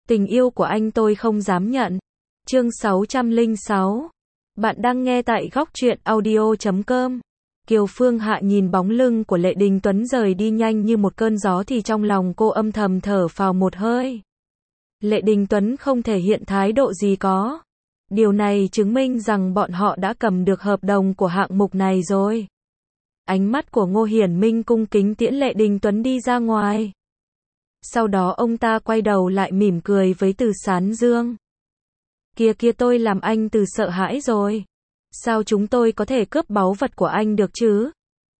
Tình yêu của anh tôi không dám nhận. Chương 606. Bạn đang nghe tại góc truyện audio.com. Kiều Phương Hạ nhìn bóng lưng của Lệ Đình Tuấn rời đi nhanh như một cơn gió thì trong lòng cô âm thầm thở phào một hơi. Lệ Đình Tuấn không thể hiện thái độ gì có. Điều này chứng minh rằng bọn họ đã cầm được hợp đồng của hạng mục này rồi. Ánh mắt của Ngô Hiển Minh cung kính tiễn Lệ Đình Tuấn đi ra ngoài. Sau đó ông ta quay đầu lại mỉm cười với Từ Sán Dương. Kìa tôi làm anh Từ sợ hãi rồi. Sao chúng tôi có thể cướp báu vật của anh được chứ?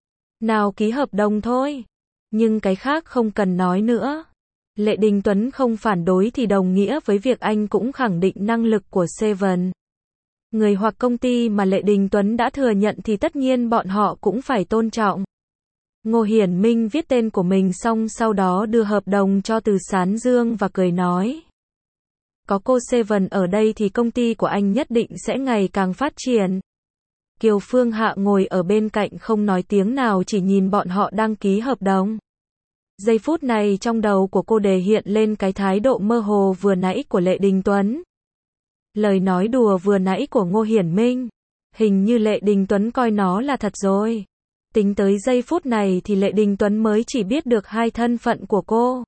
Nào ký hợp đồng thôi. Nhưng cái khác không cần nói nữa. Lệ Đình Tuấn không phản đối thì đồng nghĩa với việc anh cũng khẳng định năng lực của Seven. Người hoặc công ty mà Lệ Đình Tuấn đã thừa nhận thì tất nhiên bọn họ cũng phải tôn trọng. Ngô Hiển Minh viết tên của mình xong sau đó đưa hợp đồng cho Từ Sán Dương và cười nói. Có cô Seven ở đây thì công ty của anh nhất định sẽ ngày càng phát triển. Kiều Phương Hạ ngồi ở bên cạnh không nói tiếng nào chỉ nhìn bọn họ đăng ký hợp đồng. Giây phút này trong đầu của cô đề hiện lên cái thái độ mơ hồ vừa nãy của Lệ Đình Tuấn. Lời nói đùa vừa nãy của Ngô Hiển Minh. Hình như Lệ Đình Tuấn coi nó là thật rồi. Tính tới giây phút này thì Lệ Đình Tuấn mới chỉ biết được hai thân phận của cô.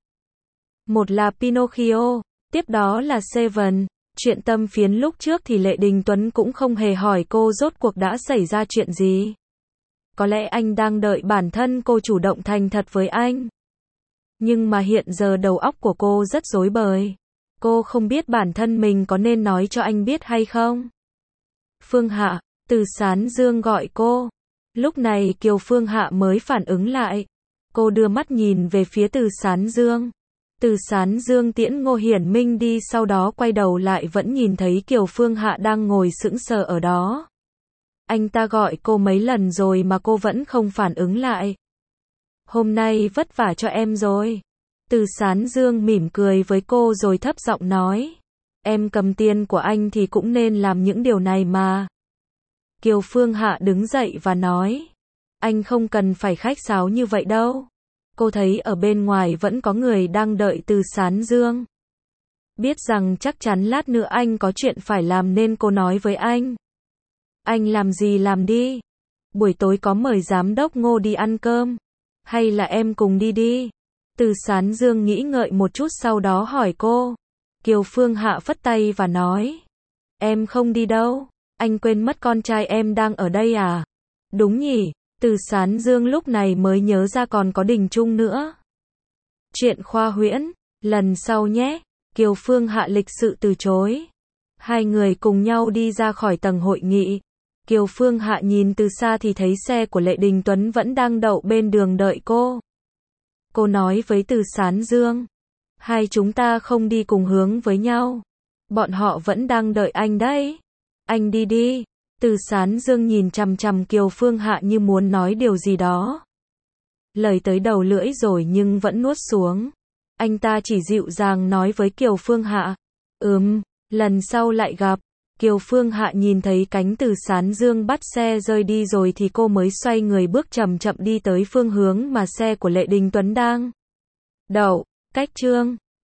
Một là Pinocchio, tiếp đó là Seven. Chuyện tâm phiến lúc trước thì Lệ Đình Tuấn cũng không hề hỏi cô rốt cuộc đã xảy ra chuyện gì. Có lẽ anh đang đợi bản thân cô chủ động thành thật với anh. Nhưng mà hiện giờ đầu óc của cô rất rối bời. Cô không biết bản thân mình có nên nói cho anh biết hay không. Phương Hạ, Từ Sán Dương gọi cô. Lúc này Kiều Phương Hạ mới phản ứng lại. Cô đưa mắt nhìn về phía Từ Sán Dương. Từ Sán Dương tiễn Ngô Hiển Minh đi sau đó quay đầu lại vẫn nhìn thấy Kiều Phương Hạ đang ngồi sững sờ ở đó. Anh ta gọi cô mấy lần rồi mà cô vẫn không phản ứng lại. Hôm nay vất vả cho em rồi. Từ Sán Dương mỉm cười với cô rồi thấp giọng nói. Em cầm tiền của anh thì cũng nên làm những điều này mà. Kiều Phương Hạ đứng dậy và nói. Anh không cần phải khách sáo như vậy đâu. Cô thấy ở bên ngoài vẫn có người đang đợi Từ Sán Dương. Biết rằng chắc chắn lát nữa anh có chuyện phải làm nên cô nói với anh. Anh làm gì làm đi. Buổi tối có mời giám đốc Ngô đi ăn cơm. Hay là em cùng đi đi. Từ Sán Dương nghĩ ngợi một chút sau đó hỏi cô. Kiều Phương Hạ phất tay và nói. Em không đi đâu. Anh quên mất con trai em đang ở đây à? Đúng nhỉ? Từ Sán Dương lúc này mới nhớ ra còn có Đình Trung nữa. Chuyện khoa huyễn, lần sau nhé. Kiều Phương Hạ lịch sự từ chối. Hai người cùng nhau đi ra khỏi tầng hội nghị. Kiều Phương Hạ nhìn từ xa thì thấy xe của Lệ Đình Tuấn vẫn đang đậu bên đường đợi cô. Cô nói với Từ Sán Dương. Hai chúng ta không đi cùng hướng với nhau. Bọn họ vẫn đang đợi anh đấy. Anh đi đi. Từ Sán Dương nhìn chằm chằm Kiều Phương Hạ như muốn nói điều gì đó. Lời tới đầu lưỡi rồi nhưng vẫn nuốt xuống. Anh ta chỉ dịu dàng nói với Kiều Phương Hạ. Lần sau lại gặp. Kiều Phương Hạ nhìn thấy cánh Từ Sán Dương bắt xe rơi đi rồi thì cô mới xoay người bước chậm chậm đi tới phương hướng mà xe của Lệ Đình Tuấn đang đậu. Cách chương